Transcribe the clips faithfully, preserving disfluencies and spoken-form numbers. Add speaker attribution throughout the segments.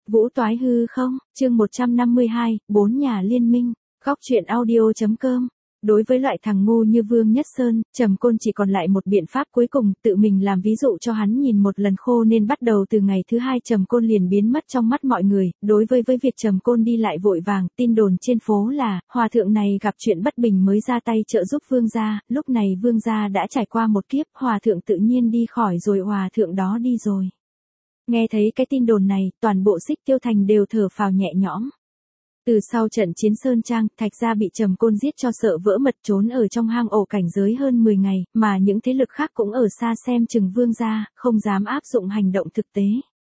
Speaker 1: Vũ toái hư không, chương một trăm năm mươi hai, bốn nhà liên minh, góc truyện audio.com. Đối với loại thằng ngu như Vương Nhất Sơn, Trầm Côn chỉ còn lại một biện pháp cuối cùng, tự mình làm ví dụ cho hắn nhìn một lần khô nên bắt đầu từ ngày thứ hai Trầm Côn liền biến mất trong mắt mọi người. Đối với với việc Trầm Côn đi lại vội vàng, tin đồn trên phố là, hòa thượng này gặp chuyện bất bình mới ra tay trợ giúp Vương gia, lúc này Vương gia đã trải qua một kiếp, hòa thượng tự nhiên đi khỏi rồi, hòa thượng đó đi rồi. Nghe thấy cái tin đồn này, toàn bộ Xích Tiêu Thành đều thở phào nhẹ nhõm. Từ sau trận chiến Sơn Trang, Thạch Gia bị Trầm Côn giết cho sợ vỡ mật trốn ở trong hang ổ cảnh giới hơn mười ngày, mà những thế lực khác cũng ở xa xem chừng Vương gia, không dám áp dụng hành động thực tế.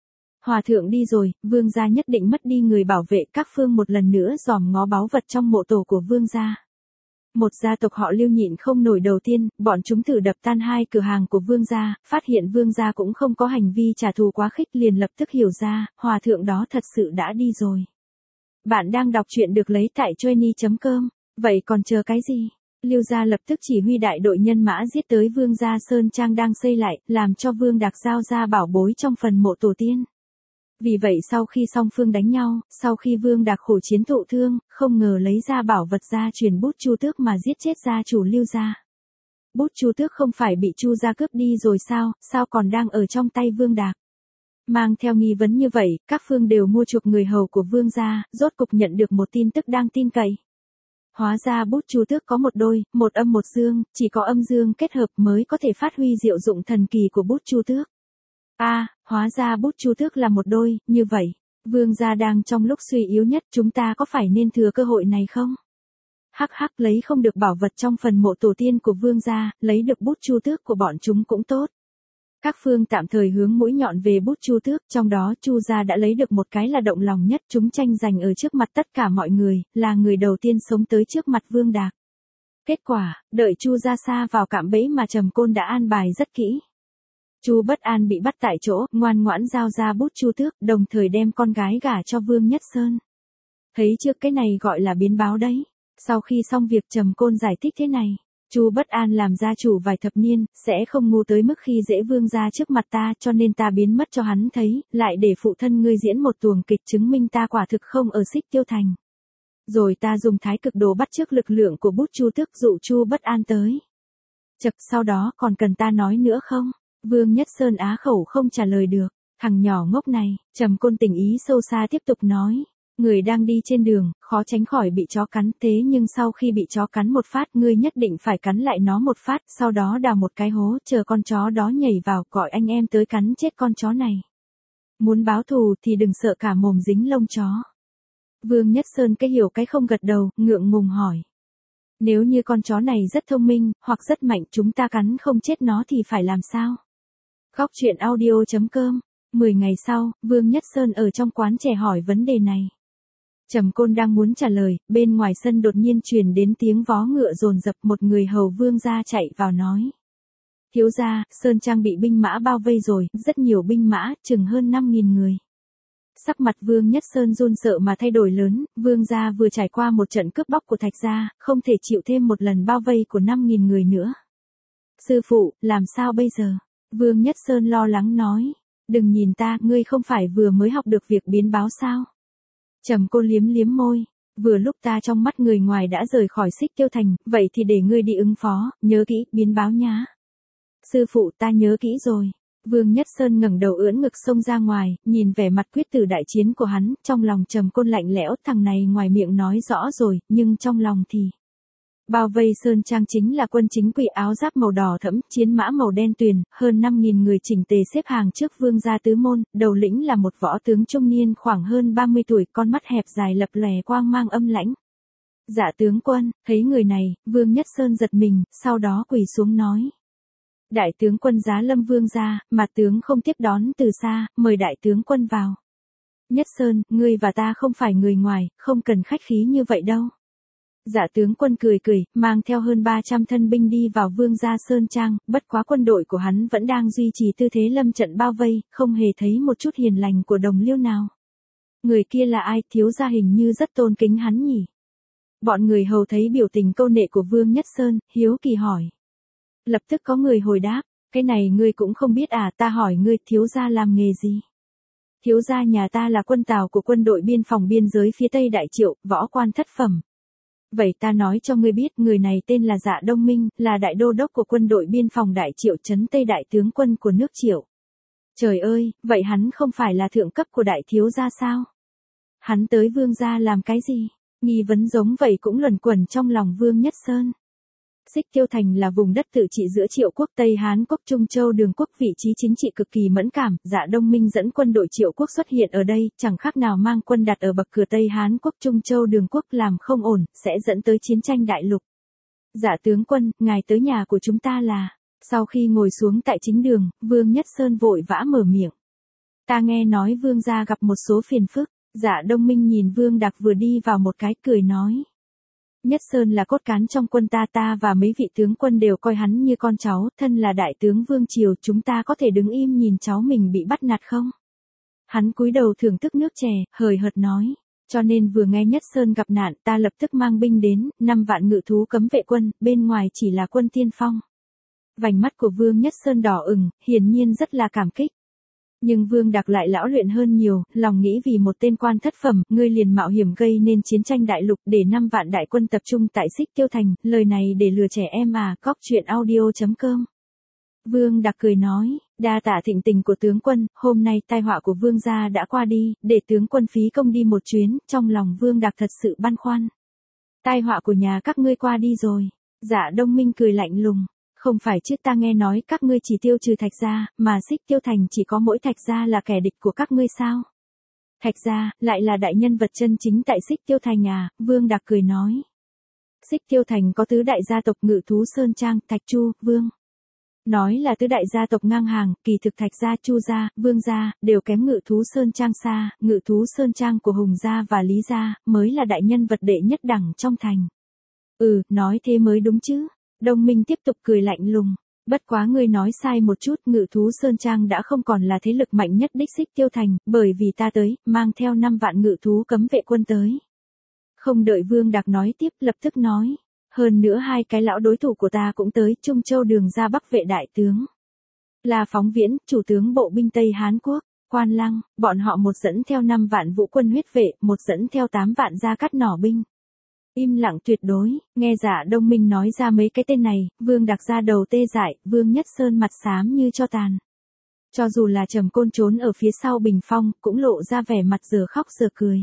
Speaker 1: Hòa thượng đi rồi, Vương gia nhất định mất đi người bảo vệ, các phương một lần nữa dòm ngó báu vật trong mộ tổ của Vương gia. Một gia tộc họ Lưu nhịn không nổi đầu tiên, bọn chúng thử đập tan hai cửa hàng của Vương gia, phát hiện Vương gia cũng không có hành vi trả thù quá khích, liền lập tức hiểu ra, hòa thượng đó thật sự đã đi rồi. Bạn đang đọc truyện được lấy tại journey chấm com, vậy còn chờ cái gì? Lưu gia lập tức chỉ huy đại đội nhân mã giết tới Vương gia Sơn Trang đang xây lại, làm cho Vương Đạc giao ra bảo bối trong phần mộ tổ tiên. Vì vậy sau khi song phương đánh nhau, sau khi Vương Đạc khổ chiến thụ thương, không ngờ lấy ra bảo vật gia truyền Bút Chu Tước mà giết chết gia chủ Lưu gia. Bút Chu Tước không phải bị Chu gia cướp đi rồi sao, sao còn đang ở trong tay Vương Đạc? Mang theo nghi vấn như vậy, các phương đều mua chuộc người hầu của Vương gia, rốt cục nhận được một tin tức đang tin cậy. Hóa ra Bút Chu Tước có một đôi, một âm một dương, chỉ có âm dương kết hợp mới có thể phát huy diệu dụng thần kỳ của Bút Chu Tước. A, à, hóa ra Bút Chu Tước là một đôi, như vậy, Vương gia đang trong lúc suy yếu nhất, chúng ta có phải nên thừa cơ hội này không? Hắc hắc, lấy không được bảo vật trong phần mộ tổ tiên của Vương gia, lấy được Bút Chu Tước của bọn chúng cũng tốt. Các phương tạm thời hướng mũi nhọn về Bút Chu Tước, trong đó Chu gia đã lấy được một cái là động lòng nhất, chúng tranh giành ở trước mặt tất cả mọi người, là người đầu tiên sống tới trước mặt Vương Đạc. Kết quả, đợi Chu gia sa vào cạm bẫy mà Trầm Côn đã an bài rất kỹ. Chu Bất An bị bắt tại chỗ, ngoan ngoãn giao ra Bút Chu Tước, đồng thời đem con gái gả cho Vương Nhất Sơn. Thấy trước, cái này gọi là biến báo đấy. Sau khi xong việc, Trầm Côn giải thích thế này. Chu Bất An làm gia chủ vài thập niên, sẽ không ngu tới mức khi dễ Vương gia trước mặt ta, cho nên ta biến mất cho hắn thấy, lại để phụ thân ngươi diễn một tuồng kịch chứng minh ta quả thực không ở Xích Tiêu Thành. Rồi ta dùng thái cực đồ bắt chước lực lượng của Bút Chu Tước dụ Chu Bất An tới. Chậc, sau đó còn cần ta nói nữa không? Vương Nhất Sơn á khẩu không trả lời được. Thằng nhỏ ngốc này, Trầm Côn tình ý sâu xa tiếp tục nói. Người đang đi trên đường, khó tránh khỏi bị chó cắn, thế nhưng sau khi bị chó cắn một phát, ngươi nhất định phải cắn lại nó một phát, sau đó đào một cái hố, chờ con chó đó nhảy vào, gọi anh em tới cắn chết con chó này. Muốn báo thù thì đừng sợ cả mồm dính lông chó. Vương Nhất Sơn cái hiểu cái không gật đầu, ngượng ngùng hỏi. Nếu như con chó này rất thông minh, hoặc rất mạnh, chúng ta cắn không chết nó thì phải làm sao? Góc truyện audio.com. Mười ngày sau, Vương Nhất Sơn ở trong quán trẻ hỏi vấn đề này. Trầm Côn đang muốn trả lời, bên ngoài sân đột nhiên truyền đến tiếng vó ngựa dồn dập, một người hầu Vương gia chạy vào nói. Thiếu gia, Sơn Trang bị binh mã bao vây rồi, rất nhiều binh mã, chừng hơn năm nghìn người. Sắc mặt Vương Nhất Sơn run sợ mà thay đổi lớn, Vương gia vừa trải qua một trận cướp bóc của Thạch gia, không thể chịu thêm một lần bao vây của năm nghìn người nữa. Sư phụ, làm sao bây giờ? Vương Nhất Sơn lo lắng nói. Đừng nhìn ta, ngươi không phải vừa mới học được việc biến báo sao? Trầm Côn liếm liếm môi. Vừa lúc ta trong mắt người ngoài đã rời khỏi Xích Tiêu Thành, vậy thì để ngươi đi ứng phó, nhớ kỹ, biến báo nhá. Sư phụ, ta nhớ kỹ rồi. Vương Nhất Sơn ngẩng đầu ưỡn ngực xông ra ngoài, nhìn vẻ mặt quyết tử đại chiến của hắn, trong lòng Trầm Côn lạnh lẽo, thằng này ngoài miệng nói rõ rồi, nhưng trong lòng thì... Bao vây Sơn Trang chính là quân chính quy áo giáp màu đỏ thẫm, chiến mã màu đen tuyền, hơn năm nghìn người chỉnh tề xếp hàng trước Vương gia tứ môn, đầu lĩnh là một võ tướng trung niên khoảng hơn ba mươi tuổi, con mắt hẹp dài lập lòe quang mang âm lãnh. Dạ tướng quân, thấy người này, Vương Nhất Sơn giật mình, sau đó quỳ xuống nói. Đại tướng quân giá lâm Vương gia, mà tướng không tiếp đón từ xa, mời đại tướng quân vào. Nhất Sơn, ngươi và ta không phải người ngoài, không cần khách khí như vậy đâu. Dạ tướng quân cười cười, mang theo hơn ba trăm thân binh đi vào Vương gia Sơn Trang, bất quá quân đội của hắn vẫn đang duy trì tư thế lâm trận bao vây, không hề thấy một chút hiền lành của đồng liêu nào. Người kia là ai, thiếu gia hình như rất tôn kính hắn nhỉ? Bọn người hầu thấy biểu tình câu nệ của Vương Nhất Sơn, hiếu kỳ hỏi. Lập tức có người hồi đáp, cái này ngươi cũng không biết à, ta hỏi ngươi thiếu gia làm nghề gì? Thiếu gia nhà ta là quân tào của quân đội biên phòng biên giới phía Tây Đại Triệu, võ quan thất phẩm. Vậy ta nói cho ngươi biết, người này tên là Dạ Đông Minh, là đại đô đốc của quân đội biên phòng Đại Triệu trấn Tây đại tướng quân của nước Triệu. Trời ơi, vậy hắn không phải là thượng cấp của đại thiếu gia sao? Hắn tới Vương gia làm cái gì? Nghi vấn giống vậy cũng luẩn quẩn trong lòng Vương Nhất Sơn. Xích Tiêu Thành là vùng đất tự trị giữa Triệu quốc Tây Hán quốc Trung Châu Đường quốc, vị trí chính trị cực kỳ mẫn cảm. Dạ Đông Minh dẫn quân đội Triệu quốc xuất hiện ở đây, chẳng khác nào mang quân đặt ở bậc cửa Tây Hán quốc Trung Châu Đường quốc, làm không ổn, sẽ dẫn tới chiến tranh đại lục. Dạ tướng quân, ngài tới nhà của chúng ta là... Sau khi ngồi xuống tại chính đường, Vương Nhất Sơn vội vã mở miệng. Ta nghe nói Vương gia gặp một số phiền phức. Dạ Đông Minh nhìn Vương Đạc vừa đi vào một cái, cười nói. Nhất Sơn là cốt cán trong quân ta, ta và mấy vị tướng quân đều coi hắn như con cháu, thân là đại tướng Vương Triều, chúng ta có thể đứng im nhìn cháu mình bị bắt nạt không? Hắn cúi đầu thưởng thức nước chè, hời hợt nói. Cho nên vừa nghe Nhất Sơn gặp nạn, ta lập tức mang binh đến, năm vạn ngự thú cấm vệ quân, bên ngoài chỉ là quân tiên phong. Vành mắt của Vương Nhất Sơn đỏ ửng, hiển nhiên rất là cảm kích. Nhưng Vương Đạc lại lão luyện hơn nhiều, lòng nghĩ vì một tên quan thất phẩm, ngươi liền mạo hiểm gây nên chiến tranh đại lục để năm vạn đại quân tập trung tại Xích Tiêu Thành, lời này để lừa trẻ em à, cóc truyện audio chấm com. Vương Đạc cười nói, đa tạ thịnh tình của tướng quân, hôm nay tai họa của Vương gia đã qua đi, để tướng quân phí công đi một chuyến, trong lòng Vương Đạc thật sự băn khoăn. Tai họa của nhà các ngươi qua đi rồi. Dạ Đông Minh cười lạnh lùng. Không phải chứ, ta nghe nói các ngươi chỉ tiêu trừ Thạch gia, mà Xích Tiêu Thành chỉ có mỗi Thạch gia là kẻ địch của các ngươi sao? Thạch gia, lại là đại nhân vật chân chính tại Xích Tiêu Thành à? Vương Đạc cười nói. Xích Tiêu Thành có tứ đại gia tộc Ngự Thú Sơn Trang, Thạch Chu, Vương. Nói là tứ đại gia tộc ngang hàng, kỳ thực Thạch gia, Chu gia, Vương gia, đều kém Ngự Thú Sơn Trang xa, Ngự Thú Sơn Trang của Hùng gia và Lý gia, mới là đại nhân vật đệ nhất đẳng trong thành. Ừ, nói thế mới đúng chứ. Đông Minh tiếp tục cười lạnh lùng. Bất quá ngươi nói sai một chút, Ngự Thú Sơn Trang đã không còn là thế lực mạnh nhất đích Xích Tiêu Thành, bởi vì ta tới, mang theo năm vạn ngự thú cấm vệ quân tới. Không đợi Vương Đạc nói tiếp, lập tức nói. Hơn nữa hai cái lão đối thủ của ta cũng tới, Trung Châu Đường ra Bắc vệ đại tướng. Là Phóng Viễn, chủ tướng bộ binh Tây Hán Quốc, Quan Lăng, bọn họ một dẫn theo năm vạn vũ quân huyết vệ, một dẫn theo tám vạn gia cát nỏ binh. Im lặng tuyệt đối, nghe Dạ Đông Minh nói ra mấy cái tên này, Vương Đạc ra đầu tê dại, Vương Nhất Sơn mặt xám như cho tàn. Cho dù là Trầm Côn trốn ở phía sau bình phong, cũng lộ ra vẻ mặt giờ khóc giờ cười.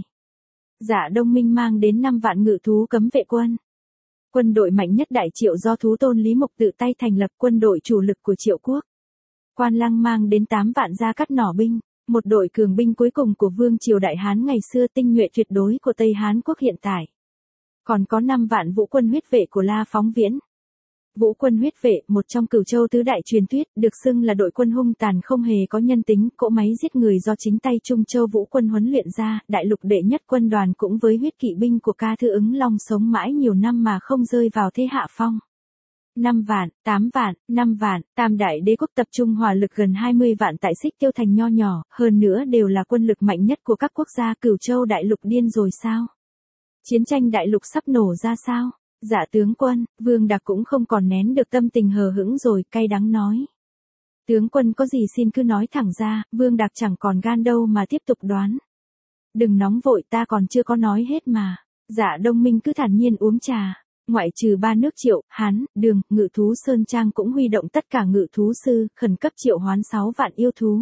Speaker 1: Dạ Đông Minh mang đến năm vạn ngự thú cấm vệ quân. Quân đội mạnh nhất Đại Triệu do Thú Tôn Lý Mộc tự tay thành lập, quân đội chủ lực của Triệu quốc. Quan Lăng mang đến tám vạn gia cát nỏ binh, một đội cường binh cuối cùng của Vương Triều Đại Hán ngày xưa, tinh nhuệ tuyệt đối của Tây Hán quốc hiện tại. Còn có năm vạn vũ quân huyết vệ của La Phóng Viễn. Vũ quân huyết vệ, một trong cửu châu tứ đại truyền thuyết, được xưng là đội quân hung tàn không hề có nhân tính, cỗ máy giết người do chính tay Trung Châu vũ quân huấn luyện ra, đại lục đệ nhất quân đoàn cũng với huyết kỵ binh của ca thư ứng long sống mãi nhiều năm mà không rơi vào thế hạ phong. năm vạn, tám vạn, năm vạn, tam đại đế quốc tập trung hỏa lực gần hai mươi vạn tại Xích Tiêu Thành nho nhỏ, hơn nữa đều là quân lực mạnh nhất của các quốc gia. Cửu châu đại lục điên rồi sao? Chiến tranh đại lục sắp nổ ra sao? Dạ tướng quân, Vương Đạc cũng không còn nén được tâm tình hờ hững rồi, cay đắng nói. Tướng quân có gì xin cứ nói thẳng ra, Vương Đạc chẳng còn gan đâu mà tiếp tục đoán. Đừng nóng vội, ta còn chưa có nói hết mà. Dạ Đông Minh cứ thản nhiên uống trà. Ngoại trừ ba nước Triệu, Hán, Đường, Ngự Thú Sơn Trang cũng huy động tất cả ngự thú sư, khẩn cấp triệu hoán sáu vạn yêu thú.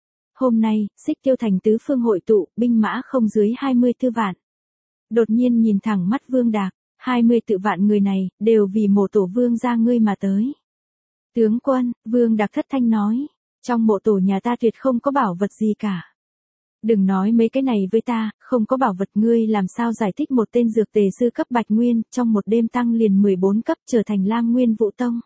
Speaker 1: Hôm nay, Xích Tiêu Thành tứ phương hội tụ, binh mã không dưới hai mươi tư vạn. Đột nhiên nhìn thẳng mắt Vương Đạc, hai mươi tự vạn người này, đều vì mộ tổ Vương gia ngươi mà tới. Tướng quân, Vương Đạc thất thanh nói, trong mộ tổ nhà ta tuyệt không có bảo vật gì cả. Đừng nói mấy cái này với ta, không có bảo vật, ngươi làm sao giải thích một tên dược tề sư cấp Bạch Nguyên, trong một đêm tăng liền mười bốn cấp trở thành Lam Nguyên Vũ Tông.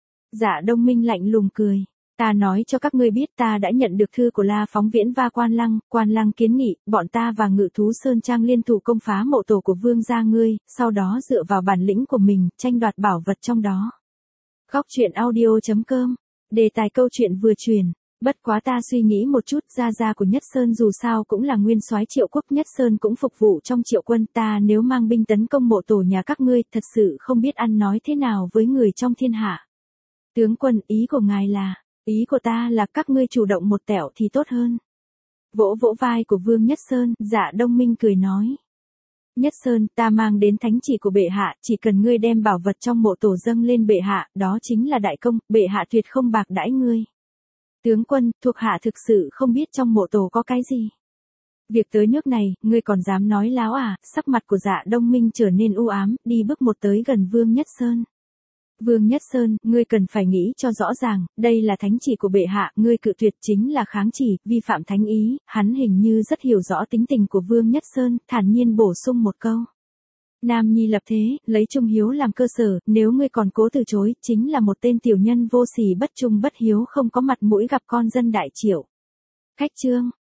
Speaker 1: Dạ Đông Minh lạnh lùng cười. Ta nói cho các ngươi biết, ta đã nhận được thư của La Phóng Viễn và Quan Lăng, Quan Lăng kiến nghị, bọn ta và Ngự Thú Sơn Trang liên thủ công phá mộ tổ của Vương gia ngươi, sau đó dựa vào bản lĩnh của mình, tranh đoạt bảo vật trong đó. Góc truyện audio chấm com, đề tài câu chuyện vừa truyền. Bất quá ta suy nghĩ một chút, gia gia của Nhất Sơn dù sao cũng là nguyên soái Triệu quốc, Nhất Sơn cũng phục vụ trong Triệu quân, ta nếu mang binh tấn công mộ tổ nhà các ngươi, thật sự không biết ăn nói thế nào với người trong thiên hạ. Tướng quân, ý của ngài là, ý của ta là các ngươi chủ động một tẹo thì tốt hơn. Vỗ vỗ vai của Vương Nhất Sơn, Dạ Đông Minh cười nói. Nhất Sơn, ta mang đến thánh chỉ của bệ hạ, chỉ cần ngươi đem bảo vật trong mộ tổ dâng lên bệ hạ, đó chính là đại công, bệ hạ tuyệt không bạc đãi ngươi. Tướng quân, thuộc hạ thực sự không biết trong mộ tổ có cái gì. Việc tới nước này, ngươi còn dám nói láo à? Sắc mặt của Dạ Đông Minh trở nên u ám, đi bước một tới gần Vương Nhất Sơn. Vương Nhất Sơn, ngươi cần phải nghĩ cho rõ ràng, đây là thánh chỉ của bệ hạ, ngươi cự tuyệt chính là kháng chỉ, vi phạm thánh ý. Hắn hình như rất hiểu rõ tính tình của Vương Nhất Sơn, thản nhiên bổ sung một câu. Nam nhi lập thế, lấy trung hiếu làm cơ sở, nếu ngươi còn cố từ chối, chính là một tên tiểu nhân vô sỉ bất trung bất hiếu không có mặt mũi gặp con dân đại triệu. Khách chương.